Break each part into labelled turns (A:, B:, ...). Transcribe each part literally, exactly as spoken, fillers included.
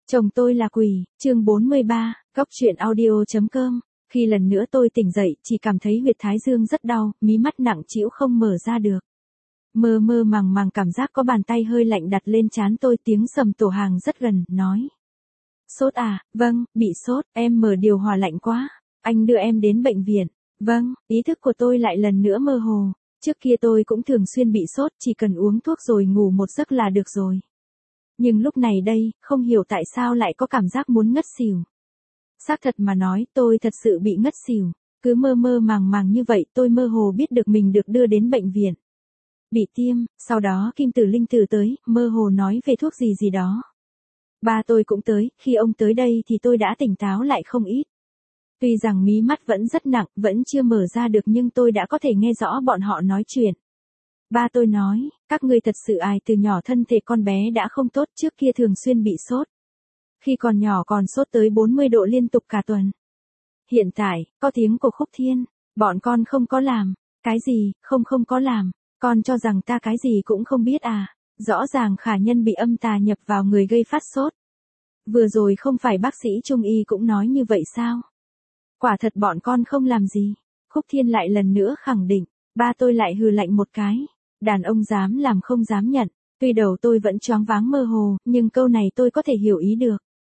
A: Chồng tôi là quỷ, chương bốn mươi ba, góc truyện audio.com. Khi lần nữa tôi tỉnh dậy, chỉ cảm thấy huyệt thái dương rất đau, mí mắt nặng trĩu không mở ra được. Mơ mơ màng màng cảm giác có bàn tay hơi lạnh đặt lên trán tôi, tiếng sầm tổ hàng rất gần, nói. Sốt à, vâng, bị sốt, em mở điều hòa lạnh quá, anh đưa em đến bệnh viện. Vâng, ý thức của tôi lại lần nữa mơ hồ. Trước kia tôi cũng thường xuyên bị sốt, chỉ cần uống thuốc rồi ngủ một giấc là được rồi. Nhưng lúc này đây, không hiểu tại sao lại có cảm giác muốn ngất xỉu. Xác thật mà nói, tôi thật sự bị ngất xỉu. Cứ mơ mơ màng màng như vậy, tôi mơ hồ biết được mình được đưa đến bệnh viện. Bị tiêm, sau đó Kim Tử Linh Tử tới, mơ hồ nói về thuốc gì gì đó. Ba tôi cũng tới, khi ông tới đây thì tôi đã tỉnh táo lại không ít. Tuy rằng mí mắt vẫn rất nặng, vẫn chưa mở ra được nhưng tôi đã có thể nghe rõ bọn họ nói chuyện. Ba tôi nói, các ngươi thật sự ai từ nhỏ thân thể con bé đã không tốt, trước kia thường xuyên bị sốt. Khi còn nhỏ còn sốt tới bốn mươi độ liên tục cả tuần. Hiện tại, có tiếng của Khúc Thiên, bọn con không có làm. Cái gì, không không có làm, con cho rằng ta cái gì cũng không biết à, rõ ràng Khả Nhân bị âm tà nhập vào người gây phát sốt. Vừa rồi không phải bác sĩ Trung Y cũng nói như vậy sao? Quả thật bọn con không làm gì. Khúc Thiên lại lần nữa khẳng định, ba tôi lại hừ lạnh một cái. Đàn ông dám làm không dám nhận, tuy đầu tôi vẫn choáng váng mơ hồ, nhưng câu này tôi có thể hiểu ý được.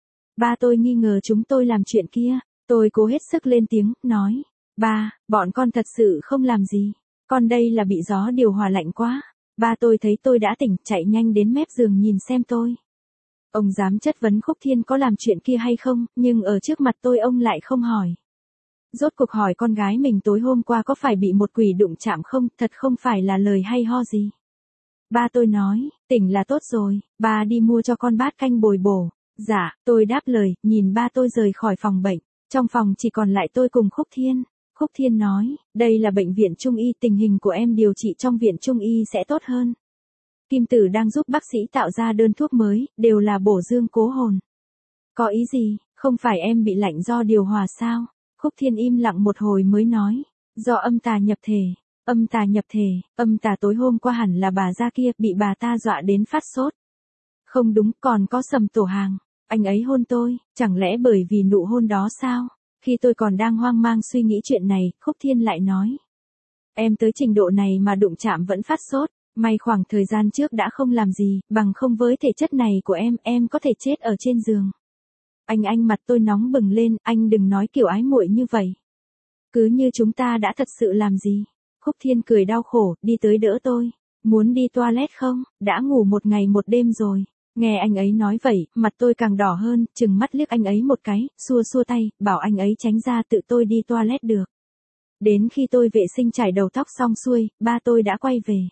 A: Ba tôi nghi ngờ chúng tôi làm chuyện kia, tôi cố hết sức lên tiếng, nói, ba, bọn con thật sự không làm gì, con đây là bị gió điều hòa lạnh quá. Ba tôi thấy tôi đã tỉnh, chạy nhanh đến mép giường nhìn xem tôi. Ông dám chất vấn Khúc Thiên có làm chuyện kia hay không, nhưng ở trước mặt tôi ông lại không hỏi. Rốt cuộc hỏi con gái mình tối hôm qua có phải bị một quỷ đụng chạm không, thật không phải là lời hay ho gì. Ba tôi nói, tỉnh là tốt rồi, ba đi mua cho con bát canh bồi bổ. Dạ, tôi đáp lời, nhìn ba tôi rời khỏi phòng bệnh. Trong phòng chỉ còn lại tôi cùng Khúc Thiên. Khúc Thiên nói, đây là bệnh viện Trung Y, tình hình của em điều trị trong viện Trung Y sẽ tốt hơn. Kim Tử đang giúp bác sĩ tạo ra đơn thuốc mới, đều là bổ dương cố hồn. Có ý gì, không phải em bị lạnh do điều hòa sao? Khúc Thiên im lặng một hồi mới nói, do âm tà nhập thể. Âm tà nhập thể, âm tà tối hôm qua hẳn là bà già kia, bị bà ta dọa đến phát sốt. Không đúng, còn có Sầm Tổ Hàng, anh ấy hôn tôi, chẳng lẽ bởi vì nụ hôn đó sao? Khi tôi còn đang hoang mang suy nghĩ chuyện này, Khúc Thiên lại nói. Em tới trình độ này mà đụng chạm vẫn phát sốt, may khoảng thời gian trước đã không làm gì, bằng không với thể chất này của em, em có thể chết ở trên giường. Anh anh mặt tôi nóng bừng lên, anh đừng nói kiểu ái muội như vậy. Cứ như chúng ta đã thật sự làm gì. Khúc Thiên cười đau khổ, đi tới đỡ tôi. Muốn đi toilet không, đã ngủ một ngày một đêm rồi. Nghe anh ấy nói vậy, mặt tôi càng đỏ hơn, chừng mắt liếc anh ấy một cái, xua xua tay, bảo anh ấy tránh ra, tự tôi đi toilet được. Đến khi tôi vệ sinh chải đầu tóc xong xuôi, ba tôi đã quay về.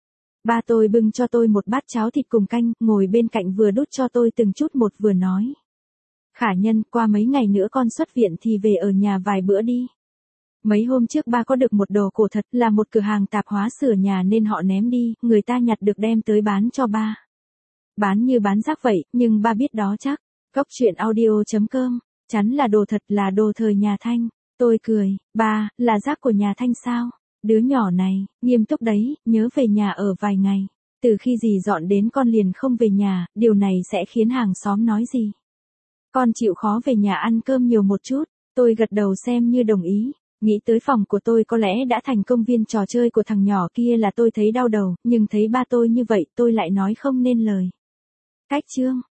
A: Ba tôi bưng cho tôi một bát cháo thịt cùng canh, ngồi bên cạnh vừa đút cho tôi từng chút một vừa nói. Khả Nhân, qua mấy ngày nữa con xuất viện thì về ở nhà vài bữa đi. Mấy hôm trước ba có được một đồ cổ thật, là một cửa hàng tạp hóa sửa nhà nên họ ném đi, người ta nhặt được đem tới bán cho ba. Bán như bán rác vậy, nhưng ba biết đó chắc. Góc truyện audio.com, chắn là đồ thật, là đồ thời nhà Thanh. Tôi cười, ba, là rác của nhà Thanh sao? Đứa nhỏ này, nghiêm túc đấy, nhớ về nhà ở vài ngày. Từ khi dì dọn đến con liền không về nhà, điều này sẽ khiến hàng xóm nói gì? Con chịu khó về nhà ăn cơm nhiều một chút. Tôi gật đầu xem như đồng ý. Nghĩ tới phòng của tôi có lẽ đã thành công viên trò chơi của thằng nhỏ kia là tôi thấy đau đầu, nhưng thấy ba tôi như vậy tôi lại nói không nên lời. Cách chương